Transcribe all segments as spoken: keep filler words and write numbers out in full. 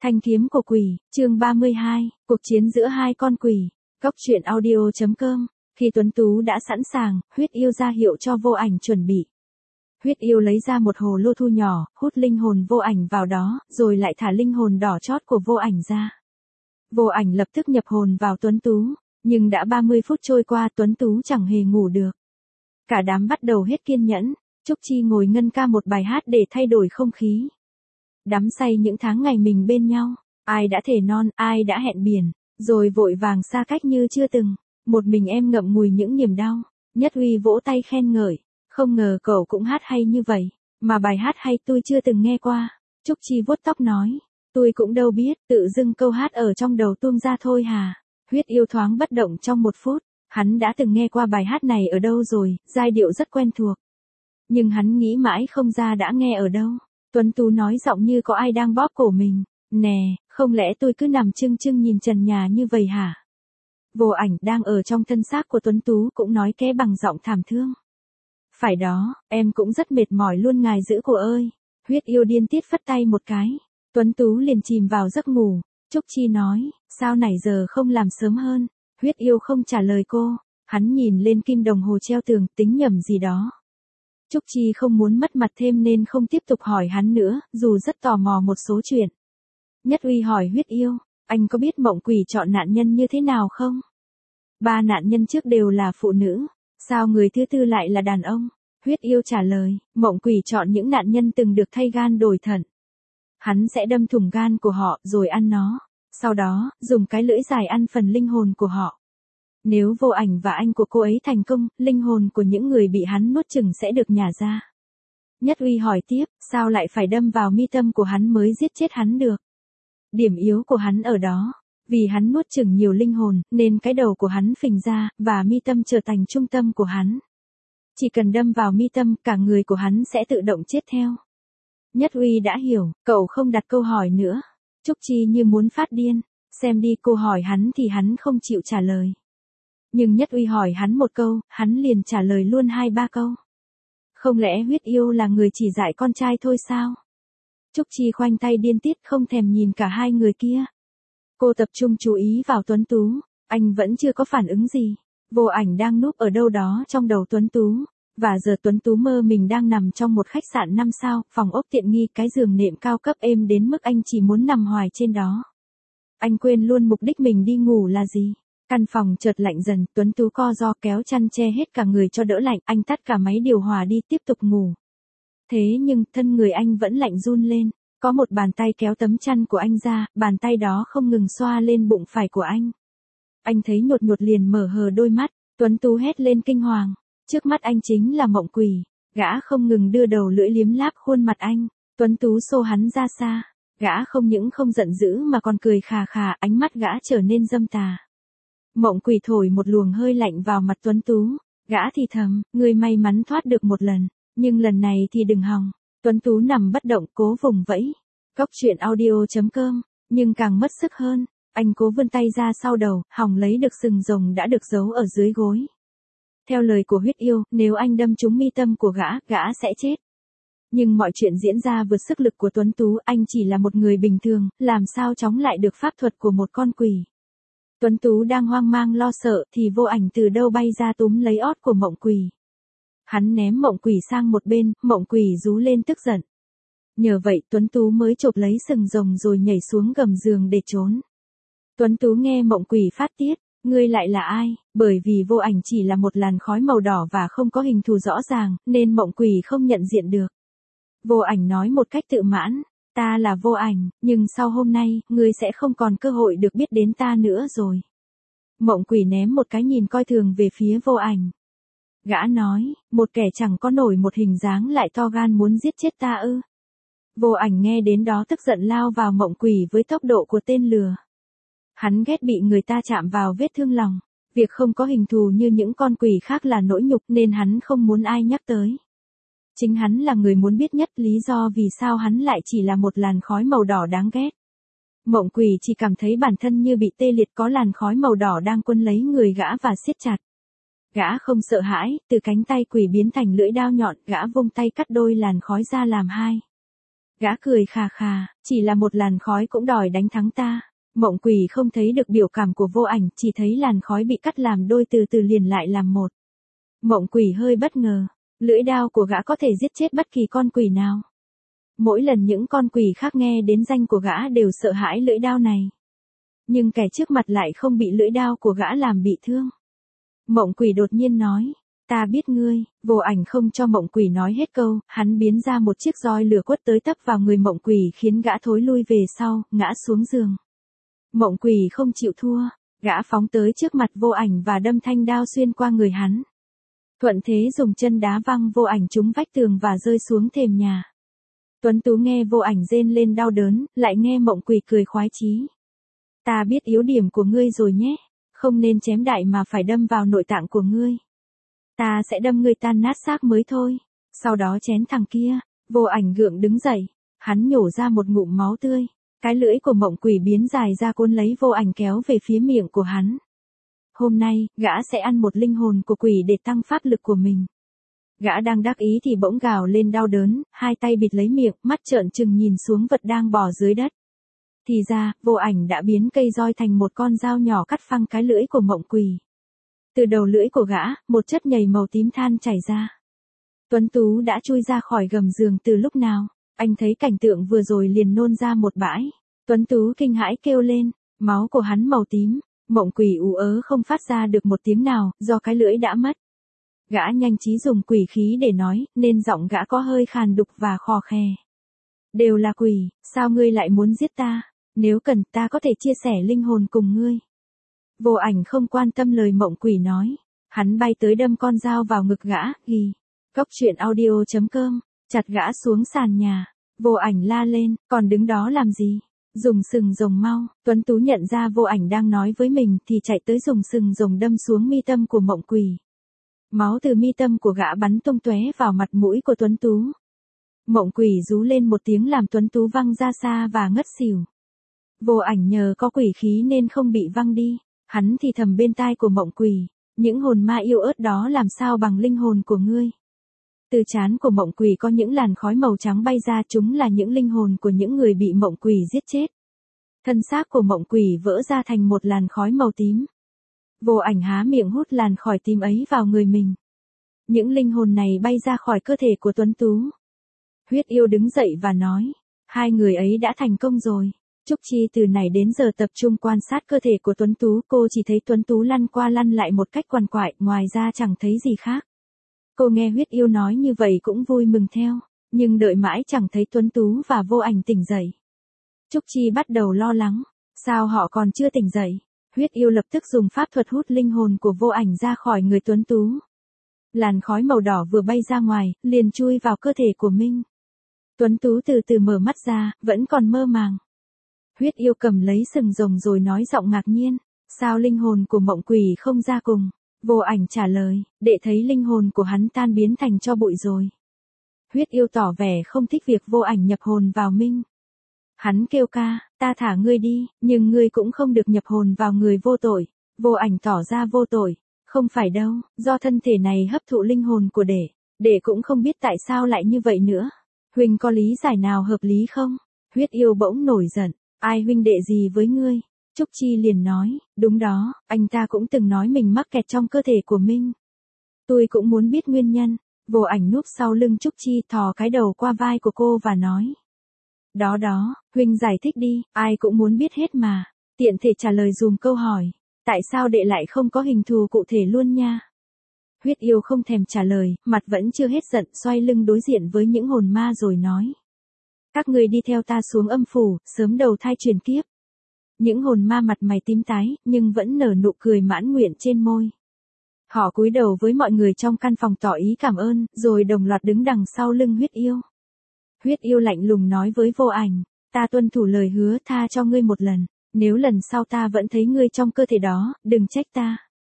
Thanh kiếm của quỷ, chương ba mươi hai, cuộc chiến giữa hai con quỷ. Góc truyện audio chấm com. Khi Tuấn Tú đã sẵn sàng, Huyết Yêu ra hiệu cho Vô Ảnh chuẩn bị. Huyết Yêu lấy ra một hồ lô thu nhỏ, hút linh hồn Vô Ảnh vào đó, rồi lại thả linh hồn đỏ chót của Vô Ảnh ra. Vô Ảnh lập tức nhập hồn vào Tuấn Tú, nhưng đã ba mươi phút trôi qua Tuấn Tú chẳng hề ngủ được. Cả đám bắt đầu hết kiên nhẫn, Trúc Chi ngồi ngân ca một bài hát để thay đổi không khí. Đắm say những tháng ngày mình bên nhau, ai đã thề non, ai đã hẹn biển, rồi vội vàng xa cách như chưa từng. Một mình em ngậm ngùi những niềm đau. Nhất Uy vỗ tay khen ngợi, không ngờ cậu cũng hát hay như vậy, mà bài hát hay tôi chưa từng nghe qua. Trúc Chi vuốt tóc nói, tôi cũng đâu biết, tự dưng câu hát ở trong đầu tuông ra thôi hà. Huyết Yêu thoáng bất động trong một phút, hắn đã từng nghe qua bài hát này ở đâu rồi, giai điệu rất quen thuộc. Nhưng hắn nghĩ mãi không ra đã nghe ở đâu. Tuấn Tú nói giọng như có ai đang bóp cổ mình, nè, không lẽ tôi cứ nằm chưng chưng nhìn trần nhà như vậy hả? Vô Ảnh đang ở trong thân xác của Tuấn Tú cũng nói ké bằng giọng thảm thương. Phải đó, em cũng rất mệt mỏi luôn ngài giữ cô ơi. Huyết Yêu điên tiết phất tay một cái, Tuấn Tú liền chìm vào giấc ngủ. Trúc Chi nói, sao nãy giờ không làm sớm hơn? Huyết Yêu không trả lời cô, hắn nhìn lên kim đồng hồ treo tường tính nhầm gì đó. Trúc Chi không muốn mất mặt thêm nên không tiếp tục hỏi hắn nữa, dù rất tò mò một số chuyện. Nhất Uy hỏi Huyết Yêu, anh có biết mộng quỷ chọn nạn nhân như thế nào không? Ba nạn nhân trước đều là phụ nữ, sao người thứ tư lại là đàn ông? Huyết Yêu trả lời, mộng quỷ chọn những nạn nhân từng được thay gan đổi thận. Hắn sẽ đâm thủng gan của họ rồi ăn nó, sau đó, dùng cái lưỡi dài ăn phần linh hồn của họ. Nếu Vô Ảnh và anh của cô ấy thành công, linh hồn của những người bị hắn nuốt chửng sẽ được nhả ra. Nhất Uy hỏi tiếp, sao lại phải đâm vào mi tâm của hắn mới giết chết hắn được? Điểm yếu của hắn ở đó, vì hắn nuốt chửng nhiều linh hồn, nên cái đầu của hắn phình ra, và mi tâm trở thành trung tâm của hắn. Chỉ cần đâm vào mi tâm, cả người của hắn sẽ tự động chết theo. Nhất Uy đã hiểu, cậu không đặt câu hỏi nữa. Trúc Chi như muốn phát điên, xem đi cô hỏi hắn thì hắn không chịu trả lời. Nhưng Nhất Uy hỏi hắn một câu, hắn liền trả lời luôn hai ba câu. Không lẽ Huyết Yêu là người chỉ dạy con trai thôi sao? Trúc Chi khoanh tay điên tiết không thèm nhìn cả hai người kia. Cô tập trung chú ý vào Tuấn Tú, anh vẫn chưa có phản ứng gì. Vô Ảnh đang núp ở đâu đó trong đầu Tuấn Tú, và giờ Tuấn Tú mơ mình đang nằm trong một khách sạn năm sao, phòng ốc tiện nghi, cái giường nệm cao cấp êm đến mức anh chỉ muốn nằm hoài trên đó. Anh quên luôn mục đích mình đi ngủ là gì. Căn phòng chợt lạnh dần, Tuấn Tú co ro kéo chăn che hết cả người cho đỡ lạnh, anh tắt cả máy điều hòa đi tiếp tục ngủ. Thế nhưng, thân người anh vẫn lạnh run lên, có một bàn tay kéo tấm chăn của anh ra, bàn tay đó không ngừng xoa lên bụng phải của anh. Anh thấy nhột nhột liền mở hờ đôi mắt, Tuấn Tú hét lên kinh hoàng, trước mắt anh chính là mộng quỷ, gã không ngừng đưa đầu lưỡi liếm láp khuôn mặt anh, Tuấn Tú xô hắn ra xa, gã không những không giận dữ mà còn cười khà khà, ánh mắt gã trở nên dâm tà. Mộng quỷ thổi một luồng hơi lạnh vào mặt Tuấn Tú, gã thì thầm, ngươi may mắn thoát được một lần, nhưng lần này thì đừng hòng. Tuấn Tú nằm bất động cố vùng vẫy. Góc truyện audio chấm com, nhưng càng mất sức hơn, anh cố vươn tay ra sau đầu, hòng lấy được sừng rồng đã được giấu ở dưới gối. Theo lời của Huyết Yêu, nếu anh đâm trúng mi tâm của gã, gã sẽ chết. Nhưng mọi chuyện diễn ra vượt sức lực của Tuấn Tú, anh chỉ là một người bình thường, làm sao chống lại được pháp thuật của một con quỷ. Tuấn Tú đang hoang mang lo sợ thì Vô Ảnh từ đâu bay ra túm lấy ót của mộng quỷ. Hắn ném mộng quỷ sang một bên, mộng quỷ rú lên tức giận. Nhờ vậy Tuấn Tú mới chộp lấy sừng rồng rồi nhảy xuống gầm giường để trốn. Tuấn Tú nghe mộng quỷ phát tiết, ngươi lại là ai? Bởi vì Vô Ảnh chỉ là một làn khói màu đỏ và không có hình thù rõ ràng, nên mộng quỷ không nhận diện được. Vô Ảnh nói một cách tự mãn, ta là Vô Ảnh, nhưng sau hôm nay, ngươi sẽ không còn cơ hội được biết đến ta nữa rồi. Mộng quỷ ném một cái nhìn coi thường về phía Vô Ảnh. Gã nói, một kẻ chẳng có nổi một hình dáng lại to gan muốn giết chết ta ư. Vô Ảnh nghe đến đó tức giận lao vào mộng quỷ với tốc độ của tên lừa. Hắn ghét bị người ta chạm vào vết thương lòng. Việc không có hình thù như những con quỷ khác là nỗi nhục nên hắn không muốn ai nhắc tới. Chính hắn là người muốn biết nhất lý do vì sao hắn lại chỉ là một làn khói màu đỏ đáng ghét. Mộng quỷ chỉ cảm thấy bản thân như bị tê liệt, có làn khói màu đỏ đang quấn lấy người gã và siết chặt. Gã không sợ hãi, từ cánh tay quỷ biến thành lưỡi đao nhọn, gã vung tay cắt đôi làn khói ra làm hai. Gã cười khà khà, chỉ là một làn khói cũng đòi đánh thắng ta. Mộng Quỷ không thấy được biểu cảm của Vô Ảnh, chỉ thấy làn khói bị cắt làm đôi từ từ liền lại làm một. Mộng Quỷ hơi bất ngờ, lưỡi đao của gã có thể giết chết bất kỳ con quỷ nào. Mỗi lần những con quỷ khác nghe đến danh của gã đều sợ hãi lưỡi đao này. Nhưng kẻ trước mặt lại không bị lưỡi đao của gã làm bị thương. Mộng Quỷ đột nhiên nói, ta biết ngươi. Vô Ảnh không cho Mộng Quỷ nói hết câu, hắn biến ra một chiếc roi lửa quất tới tấp vào người Mộng Quỷ khiến gã thối lui về sau, ngã xuống giường. Mộng Quỷ không chịu thua, gã phóng tới trước mặt Vô Ảnh và đâm thanh đao xuyên qua người hắn. Thuận thế dùng chân đá văng Vô Ảnh trúng vách tường và rơi xuống thềm nhà. Tuấn Tú nghe Vô Ảnh rên lên đau đớn, lại nghe Mộng Quỷ cười khoái chí. Ta biết yếu điểm của ngươi rồi nhé, không nên chém đại mà phải đâm vào nội tạng của ngươi. Ta sẽ đâm ngươi tan nát xác mới thôi, sau đó chén thằng kia. Vô Ảnh gượng đứng dậy, hắn nhổ ra một ngụm máu tươi, cái lưỡi của Mộng Quỷ biến dài ra cuốn lấy Vô Ảnh kéo về phía miệng của hắn. Hôm nay, gã sẽ ăn một linh hồn của quỷ để tăng pháp lực của mình. Gã đang đắc ý thì bỗng gào lên đau đớn, hai tay bịt lấy miệng, mắt trợn trừng nhìn xuống vật đang bò dưới đất. Thì ra, Vô Ảnh đã biến cây roi thành một con dao nhỏ cắt phăng cái lưỡi của Mộng Quỷ. Từ đầu lưỡi của gã, một chất nhầy màu tím than chảy ra. Tuấn Tú đã chui ra khỏi gầm giường từ lúc nào, anh thấy cảnh tượng vừa rồi liền nôn ra một bãi. Tuấn Tú kinh hãi kêu lên, máu của hắn màu tím. Mộng Quỷ ú ớ không phát ra được một tiếng nào, do cái lưỡi đã mất. Gã nhanh trí dùng quỷ khí để nói, nên giọng gã có hơi khàn đục và khò khè. Đều là quỷ, sao ngươi lại muốn giết ta? Nếu cần, ta có thể chia sẻ linh hồn cùng ngươi. Vô Ảnh không quan tâm lời Mộng Quỷ nói. Hắn bay tới đâm con dao vào ngực gã, ghi. Cốc truyện audio chấm com, chặt gã xuống sàn nhà. Vô Ảnh la lên, còn đứng đó làm gì? Dùng sừng rồng mau. Tuấn Tú nhận ra Vô Ảnh đang nói với mình thì chạy tới dùng sừng rồng đâm xuống mi tâm của Mộng Quỷ. Máu từ mi tâm của gã bắn tung tóe vào mặt mũi của Tuấn Tú. Mộng Quỷ rú lên một tiếng làm Tuấn Tú văng ra xa và ngất xỉu. Vô Ảnh nhờ có quỷ khí nên không bị văng đi. Hắn thì thầm bên tai của Mộng Quỷ, những hồn ma yêu ớt đó làm sao bằng linh hồn của ngươi. Từ trán của Mộng Quỷ có những làn khói màu trắng bay ra, chúng là những linh hồn của những người bị Mộng Quỷ giết chết. Thân xác của Mộng Quỷ vỡ ra thành một làn khói màu tím. Vô Ảnh há miệng hút làn khói tím ấy vào người mình. Những linh hồn này bay ra khỏi cơ thể của Tuấn Tú. Huyết Yêu đứng dậy và nói, hai người ấy đã thành công rồi. Trúc Chi từ này đến giờ tập trung quan sát cơ thể của Tuấn Tú, cô chỉ thấy Tuấn Tú lăn qua lăn lại một cách quằn quại, ngoài ra chẳng thấy gì khác. Cô nghe Huyết Yêu nói như vậy cũng vui mừng theo, nhưng đợi mãi chẳng thấy Tuấn Tú và Vô Ảnh tỉnh dậy. Trúc Chi bắt đầu lo lắng, sao họ còn chưa tỉnh dậy? Huyết Yêu lập tức dùng pháp thuật hút linh hồn của Vô Ảnh ra khỏi người Tuấn Tú. Làn khói màu đỏ vừa bay ra ngoài, liền chui vào cơ thể của Minh. Tuấn Tú từ từ mở mắt ra, vẫn còn mơ màng. Huyết Yêu cầm lấy sừng rồng rồi nói giọng ngạc nhiên, sao linh hồn của Mộng Quỷ không ra cùng? Vô Ảnh trả lời, đệ thấy linh hồn của hắn tan biến thành tro bụi rồi. Huyết Yêu tỏ vẻ không thích việc Vô Ảnh nhập hồn vào Minh. Hắn kêu ca, ta thả ngươi đi, nhưng ngươi cũng không được nhập hồn vào người vô tội. Vô Ảnh tỏ ra vô tội, không phải đâu, do thân thể này hấp thụ linh hồn của đệ, đệ cũng không biết tại sao lại như vậy nữa. Huynh có lý giải nào hợp lý không? Huyết Yêu bỗng nổi giận, ai huynh đệ gì với ngươi? Trúc Chi liền nói, đúng đó, anh ta cũng từng nói mình mắc kẹt trong cơ thể của Minh. Tôi cũng muốn biết nguyên nhân. Vô Ảnh núp sau lưng Trúc Chi, thò cái đầu qua vai của cô và nói. Đó đó, huynh giải thích đi, ai cũng muốn biết hết mà. Tiện thể trả lời dùm câu hỏi. Tại sao đệ lại không có hình thù cụ thể luôn nha? Huyết Yêu không thèm trả lời, mặt vẫn chưa hết giận, xoay lưng đối diện với những hồn ma rồi nói. Các người đi theo ta xuống âm phủ, sớm đầu thai truyền kiếp. Những hồn ma mặt mày tím tái, nhưng vẫn nở nụ cười mãn nguyện trên môi. Họ cúi đầu với mọi người trong căn phòng tỏ ý cảm ơn, rồi đồng loạt đứng đằng sau lưng Huyết Yêu. Huyết Yêu lạnh lùng nói với Vô Ảnh, ta tuân thủ lời hứa, tha cho ngươi một lần, nếu lần sau ta vẫn thấy ngươi trong cơ thể đó, đừng trách ta.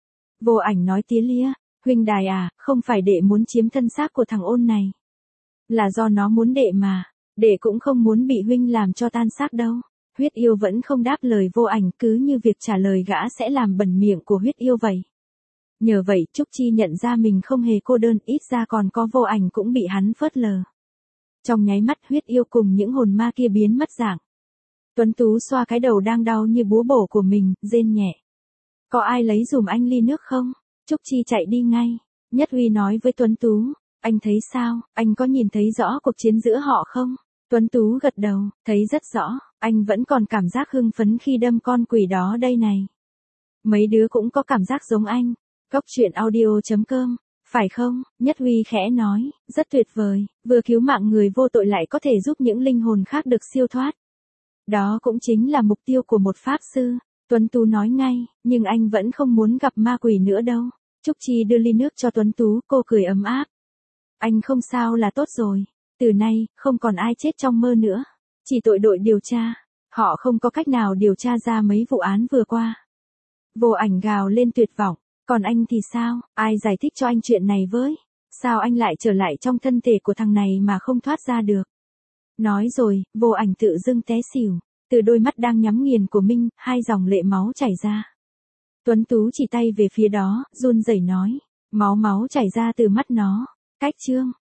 Vô Ảnh nói tía lia, huynh đài à, không phải đệ muốn chiếm thân xác của thằng ôn này. Là do nó muốn đệ mà, đệ cũng không muốn bị huynh làm cho tan xác đâu. Huyết Yêu vẫn không đáp lời Vô Ảnh, cứ như việc trả lời gã sẽ làm bẩn miệng của Huyết Yêu vậy. Nhờ vậy, Trúc Chi nhận ra mình không hề cô đơn, ít ra còn có Vô Ảnh cũng bị hắn phớt lờ. Trong nháy mắt huyết yêu cùng những hồn ma kia biến mất dạng. Tuấn Tú xoa cái đầu đang đau như búa bổ của mình, rên nhẹ. Có ai lấy dùm anh ly nước không? Trúc Chi chạy đi ngay. Nhất Huy nói với Tuấn Tú, anh thấy sao, anh có nhìn thấy rõ cuộc chiến giữa họ không? Tuấn Tú gật đầu, thấy rất rõ, anh vẫn còn cảm giác hưng phấn khi đâm con quỷ đó đây này. Mấy đứa cũng có cảm giác giống anh. Cốc truyện audio chấm com, phải không? Nhất Huy khẽ nói, rất tuyệt vời, vừa cứu mạng người vô tội lại có thể giúp những linh hồn khác được siêu thoát. Đó cũng chính là mục tiêu của một pháp sư. Tuấn Tú nói ngay, nhưng anh vẫn không muốn gặp ma quỷ nữa đâu. Trúc Chi đưa ly nước cho Tuấn Tú, cô cười ấm áp. Anh không sao là tốt rồi. Từ nay, không còn ai chết trong mơ nữa. Chỉ tội đội điều tra. Họ không có cách nào điều tra ra mấy vụ án vừa qua. Vô Ảnh gào lên tuyệt vọng. Còn anh thì sao, ai giải thích cho anh chuyện này với? Sao anh lại trở lại trong thân thể của thằng này mà không thoát ra được? Nói rồi, Vô Ảnh tự dưng té xỉu. Từ đôi mắt đang nhắm nghiền của Minh, hai dòng lệ máu chảy ra. Tuấn Tú chỉ tay về phía đó, run rẩy nói. Máu máu chảy ra từ mắt nó. Cách chương.